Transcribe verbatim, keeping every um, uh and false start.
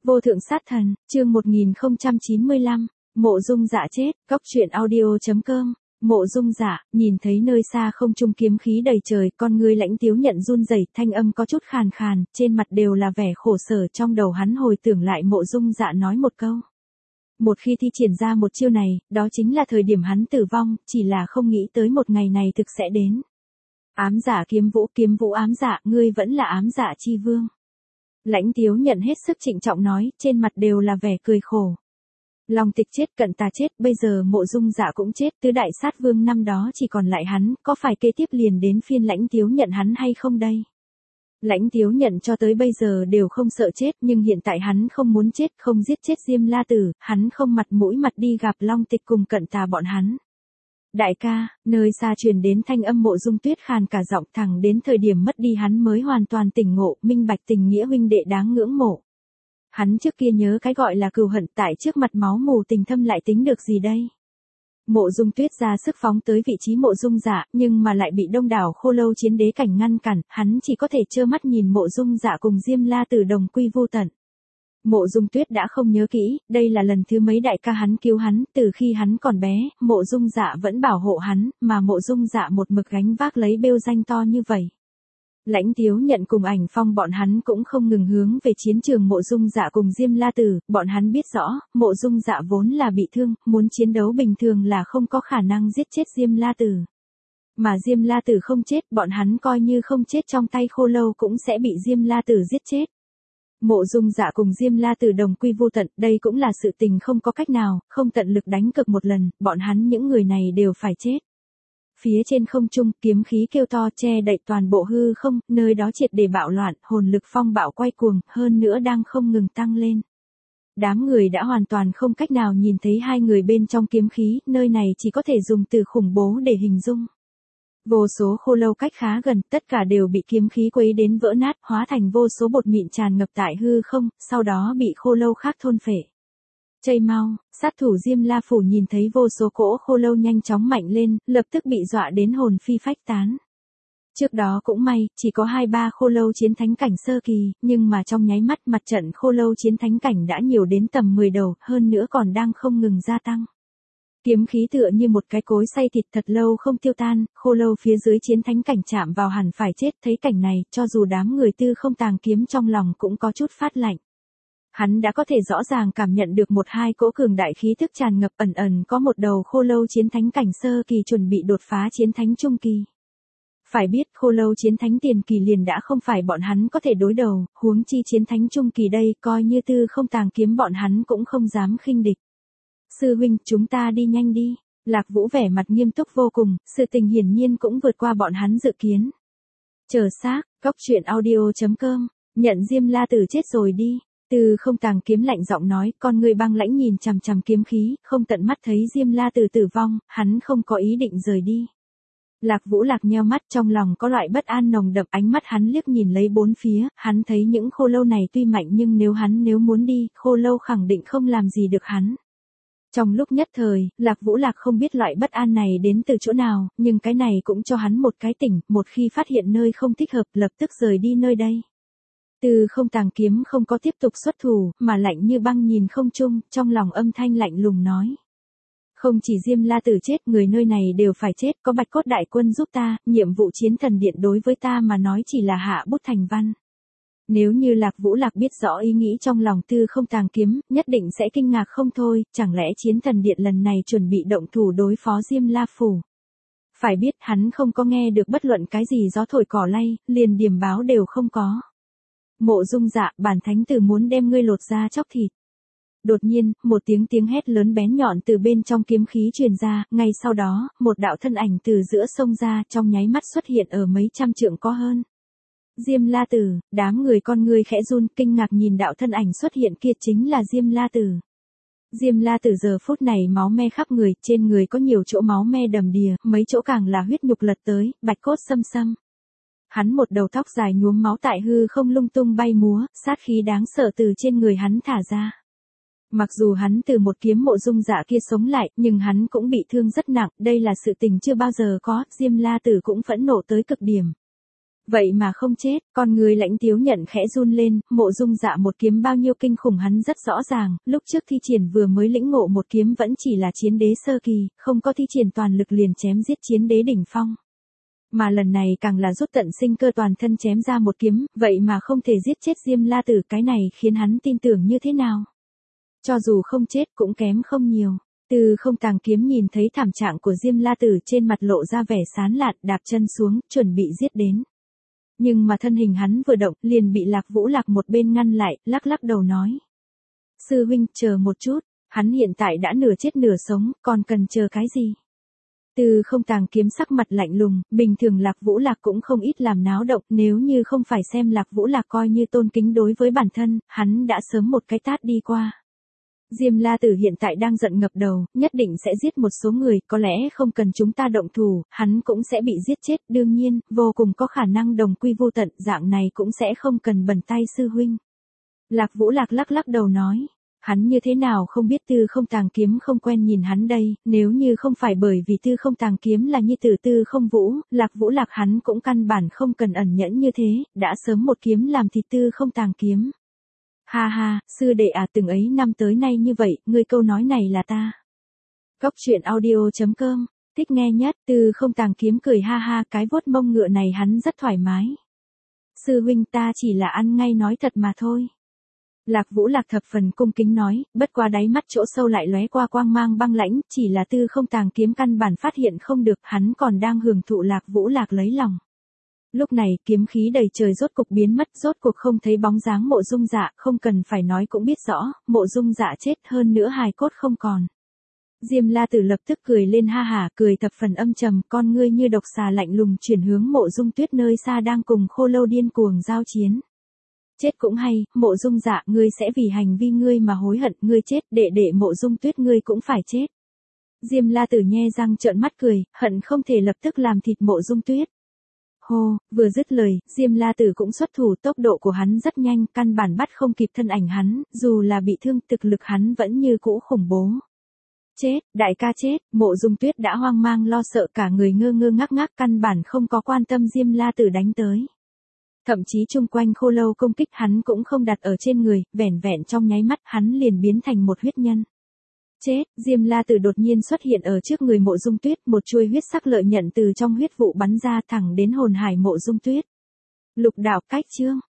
Vô thượng sát thần, chương một nghìn không trăm chín mươi lăm, Mộ Dung Dạ chết, góc truyện audio.com. Mộ Dung Dạ, nhìn thấy nơi xa không trung kiếm khí đầy trời, con ngươi Lãnh Tiếu Nhận run rẩy, thanh âm có chút khàn khàn, trên mặt đều là vẻ khổ sở, trong đầu hắn hồi tưởng lại Mộ Dung Dạ nói một câu. Một khi thi triển ra một chiêu này, đó chính là thời điểm hắn tử vong, chỉ là không nghĩ tới một ngày này thực sẽ đến. Ám Dạ kiếm vũ, kiếm vũ ám dạ, ngươi vẫn là ám dạ chi vương. Lãnh Tiếu Nhận hết sức trịnh trọng nói, trên mặt đều là vẻ cười khổ. Long Tịch chết, Cận Tà chết, bây giờ Mộ Dung Dạ cũng chết, tứ đại sát vương năm đó chỉ còn lại hắn, có phải kế tiếp liền đến phiên Lãnh Tiếu Nhận hắn hay không đây? Lãnh Tiếu Nhận cho tới bây giờ đều không sợ chết, nhưng hiện tại hắn không muốn chết, không giết chết Diêm La Tử, hắn không mặt mũi mặt đi gặp Long Tịch cùng Cận Tà bọn hắn. Đại ca, nơi xa truyền đến thanh âm Mộ Dung Tuyết khàn cả giọng, thẳng đến thời điểm mất đi hắn mới hoàn toàn tỉnh ngộ, minh bạch tình nghĩa huynh đệ đáng ngưỡng mộ. Hắn trước kia nhớ cái gọi là cừu hận, tại trước mặt máu mù tình thâm lại tính được gì đây? Mộ Dung Tuyết ra sức phóng tới vị trí Mộ Dung Dạ, nhưng mà lại bị đông đảo Khô Lâu chiến đế cảnh ngăn cản, hắn chỉ có thể trơ mắt nhìn Mộ Dung Dạ cùng Diêm La Tử đồng quy vô tận. Mộ Dung Tuyết đã không nhớ kỹ, đây là lần thứ mấy đại ca hắn cứu hắn, từ khi hắn còn bé, Mộ Dung Dạ vẫn bảo hộ hắn, mà Mộ Dung Dạ một mực gánh vác lấy bêu danh to như vậy. Lãnh Tiếu Nhận cùng Ảnh Phong bọn hắn cũng không ngừng hướng về chiến trường Mộ Dung Dạ cùng Diêm La Tử, bọn hắn biết rõ, Mộ Dung Dạ vốn là bị thương, muốn chiến đấu bình thường là không có khả năng giết chết Diêm La Tử. Mà Diêm La Tử không chết, bọn hắn coi như không chết trong tay Khô Lâu cũng sẽ bị Diêm La Tử giết chết. Mộ Dung Dạ cùng Diêm La Tử đồng quy vô tận, đây cũng là sự tình không có cách nào, không tận lực đánh cực một lần, bọn hắn những người này đều phải chết. Phía trên không trung, kiếm khí kêu to che đậy toàn bộ hư không, nơi đó triệt để bạo loạn, hồn lực phong bạo quay cuồng, hơn nữa đang không ngừng tăng lên. Đám người đã hoàn toàn không cách nào nhìn thấy hai người bên trong kiếm khí, nơi này chỉ có thể dùng từ khủng bố để hình dung. Vô số Khô Lâu cách khá gần, tất cả đều bị kiếm khí quấy đến vỡ nát, hóa thành vô số bột mịn tràn ngập tại hư không, sau đó bị Khô Lâu khác thôn phệ. Chây mau, sát thủ Diêm La Phủ nhìn thấy vô số cỗ Khô Lâu nhanh chóng mạnh lên, lập tức bị dọa đến hồn phi phách tán. Trước đó cũng may, chỉ có hai ba Khô Lâu chiến thánh cảnh sơ kỳ, nhưng mà trong nháy mắt mặt trận Khô Lâu chiến thánh cảnh đã nhiều đến tầm mười đầu, hơn nữa còn đang không ngừng gia tăng. Kiếm khí tựa như một cái cối xay thịt thật lâu không tiêu tan, Khô Lâu phía dưới chiến thánh cảnh chạm vào hẳn phải chết, thấy cảnh này, cho dù đám người Tư Không Tàng Kiếm trong lòng cũng có chút phát lạnh. Hắn đã có thể rõ ràng cảm nhận được một hai cỗ cường đại khí thức tràn ngập, ẩn ẩn có một đầu Khô Lâu chiến thánh cảnh sơ kỳ chuẩn bị đột phá chiến thánh trung kỳ. Phải biết Khô Lâu chiến thánh tiền kỳ liền đã không phải bọn hắn có thể đối đầu, huống chi chiến thánh trung kỳ đây, coi như Tư Không Tàng Kiếm bọn hắn cũng không dám khinh địch. Sư huynh, chúng ta đi nhanh đi. Lạc Vũ vẻ mặt nghiêm túc vô cùng, sự tình hiển nhiên cũng vượt qua bọn hắn dự kiến. Chờ xác, góc truyện audio.com, nhận Diêm La Tử chết rồi đi. Tư Không Tàng Kiếm lạnh giọng nói, con người băng lãnh nhìn chằm chằm kiếm khí, không tận mắt thấy Diêm La Tử tử vong, hắn không có ý định rời đi. Lạc Vũ Lạc nheo mắt, trong lòng có loại bất an nồng đậm, ánh mắt hắn liếc nhìn lấy bốn phía, hắn thấy những Khô Lâu này tuy mạnh nhưng nếu hắn nếu muốn đi, Khô Lâu khẳng định không làm gì được hắn. Trong lúc nhất thời, Lạc Vũ Lạc không biết loại bất an này đến từ chỗ nào, nhưng cái này cũng cho hắn một cái tỉnh, một khi phát hiện nơi không thích hợp, lập tức rời đi nơi đây. Tư Không Tàng Kiếm không có tiếp tục xuất thủ, mà lạnh như băng nhìn không trung, trong lòng âm thanh lạnh lùng nói. Không chỉ Diêm La Tử chết, người nơi này đều phải chết, có Bạch Cốt Đại Quân giúp ta, nhiệm vụ chiến thần điện đối với ta mà nói chỉ là hạ bút thành văn. Nếu như Lạc Vũ Lạc biết rõ ý nghĩ trong lòng Tư Không Tàng Kiếm, nhất định sẽ kinh ngạc không thôi, chẳng lẽ chiến thần điện lần này chuẩn bị động thủ đối phó Diêm La Phủ. Phải biết hắn không có nghe được bất luận cái gì gió thổi cỏ lay, liền điểm báo đều không có. Mộ Dung Dạ, bản thánh tử muốn đem ngươi lột ra chóc thịt. Đột nhiên, một tiếng tiếng hét lớn bén nhọn từ bên trong kiếm khí truyền ra, ngay sau đó, một đạo thân ảnh từ giữa sông ra, trong nháy mắt xuất hiện ở mấy trăm trượng có hơn. Diêm La Tử, đám người con người khẽ run, kinh ngạc nhìn đạo thân ảnh xuất hiện kia chính là Diêm La Tử. Diêm La Tử giờ phút này máu me khắp người, trên người có nhiều chỗ máu me đầm đìa, mấy chỗ càng là huyết nhục lật tới, bạch cốt xâm xâm. Hắn một đầu tóc dài nhuốm máu tại hư không lung tung bay múa, sát khí đáng sợ từ trên người hắn thả ra. Mặc dù hắn từ một kiếm Mộ Dung Dạ kia sống lại, nhưng hắn cũng bị thương rất nặng, đây là sự tình chưa bao giờ có, Diêm La Tử cũng phẫn nộ tới cực điểm. Vậy mà không chết, con người Lãnh Tiếu Nhận khẽ run lên, Mộ Dung Dạ một kiếm bao nhiêu kinh khủng hắn rất rõ ràng, lúc trước thi triển vừa mới lĩnh ngộ một kiếm vẫn chỉ là chiến đế sơ kỳ, không có thi triển toàn lực liền chém giết chiến đế đỉnh phong. Mà lần này càng là rút tận sinh cơ toàn thân chém ra một kiếm, vậy mà không thể giết chết Diêm La Tử, cái này khiến hắn tin tưởng như thế nào. Cho dù không chết cũng kém không nhiều. Tư Không Tàng Kiếm nhìn thấy thảm trạng của Diêm La Tử trên mặt lộ ra vẻ sán lạn, đạp chân xuống, chuẩn bị giết đến. Nhưng mà thân hình hắn vừa động, liền bị Lạc Vũ Lạc một bên ngăn lại, lắc lắc đầu nói. Sư huynh, chờ một chút, hắn hiện tại đã nửa chết nửa sống, còn cần chờ cái gì? Tư Không Tàng Kiếm sắc mặt lạnh lùng, bình thường Lạc Vũ Lạc cũng không ít làm náo động, nếu như không phải xem Lạc Vũ Lạc coi như tôn kính đối với bản thân, hắn đã sớm một cái tát đi qua. Diêm La Tử hiện tại đang giận ngập đầu, nhất định sẽ giết một số người, có lẽ không cần chúng ta động thủ, hắn cũng sẽ bị giết chết, đương nhiên, vô cùng có khả năng đồng quy vô tận, dạng này cũng sẽ không cần bẩn tay sư huynh. Lạc Vũ Lạc lắc lắc đầu nói, hắn như thế nào không biết Tư Không Tàng Kiếm không quen nhìn hắn đây, nếu như không phải bởi vì Tư Không Tàng Kiếm là nhi tử Tư Không Vũ, Lạc Vũ Lạc hắn cũng căn bản không cần ẩn nhẫn như thế, đã sớm một kiếm làm thịt Tư Không Tàng Kiếm. Ha ha, sư đệ à, từng ấy năm tới nay như vậy, ngươi câu nói này là ta. Cóc truyện audio chấm com, thích nghe nhất, Tư Không Tàng Kiếm cười ha ha, cái vuốt mông ngựa này hắn rất thoải mái. Sư huynh, ta chỉ là ăn ngay nói thật mà thôi. Lạc Vũ Lạc thập phần cung kính nói, bất qua đáy mắt chỗ sâu lại lóe qua quang mang băng lãnh, chỉ là Tư Không Tàng Kiếm căn bản phát hiện không được, hắn còn đang hưởng thụ Lạc Vũ Lạc lấy lòng. Lúc này, kiếm khí đầy trời rốt cục biến mất, rốt cuộc không thấy bóng dáng Mộ Dung Dạ, không cần phải nói cũng biết rõ, Mộ Dung Dạ chết, hơn nữa hài cốt không còn. Diêm La Tử lập tức cười lên ha hả, cười thập phần âm trầm, con ngươi như độc xà lạnh lùng chuyển hướng Mộ Dung Tuyết nơi xa đang cùng Khô Lâu điên cuồng giao chiến. Chết cũng hay, Mộ Dung Dạ, ngươi sẽ vì hành vi ngươi mà hối hận, ngươi chết, đệ đệ Mộ Dung Tuyết ngươi cũng phải chết. Diêm La Tử nhe răng trợn mắt cười, hận không thể lập tức làm thịt Mộ Dung Tuyết. Hô, vừa dứt lời, Diêm La Tử cũng xuất thủ, tốc độ của hắn rất nhanh, căn bản bắt không kịp thân ảnh hắn, dù là bị thương, thực lực hắn vẫn như cũ khủng bố. Chết, đại ca chết, Mộ Dung Tuyết đã hoang mang lo sợ, cả người ngơ ngơ ngác ngác, căn bản không có quan tâm Diêm La Tử đánh tới. Thậm chí chung quanh Khô Lâu công kích hắn cũng không đặt ở trên người, vẻn vẹn trong nháy mắt hắn liền biến thành một huyết nhân. Chết, Diêm La Tử đột nhiên xuất hiện ở trước người Mộ Dung Tuyết, một chuôi huyết sắc lợi nhận từ trong huyết vụ bắn ra thẳng đến hồn hải Mộ Dung Tuyết. Lục đạo cách chương.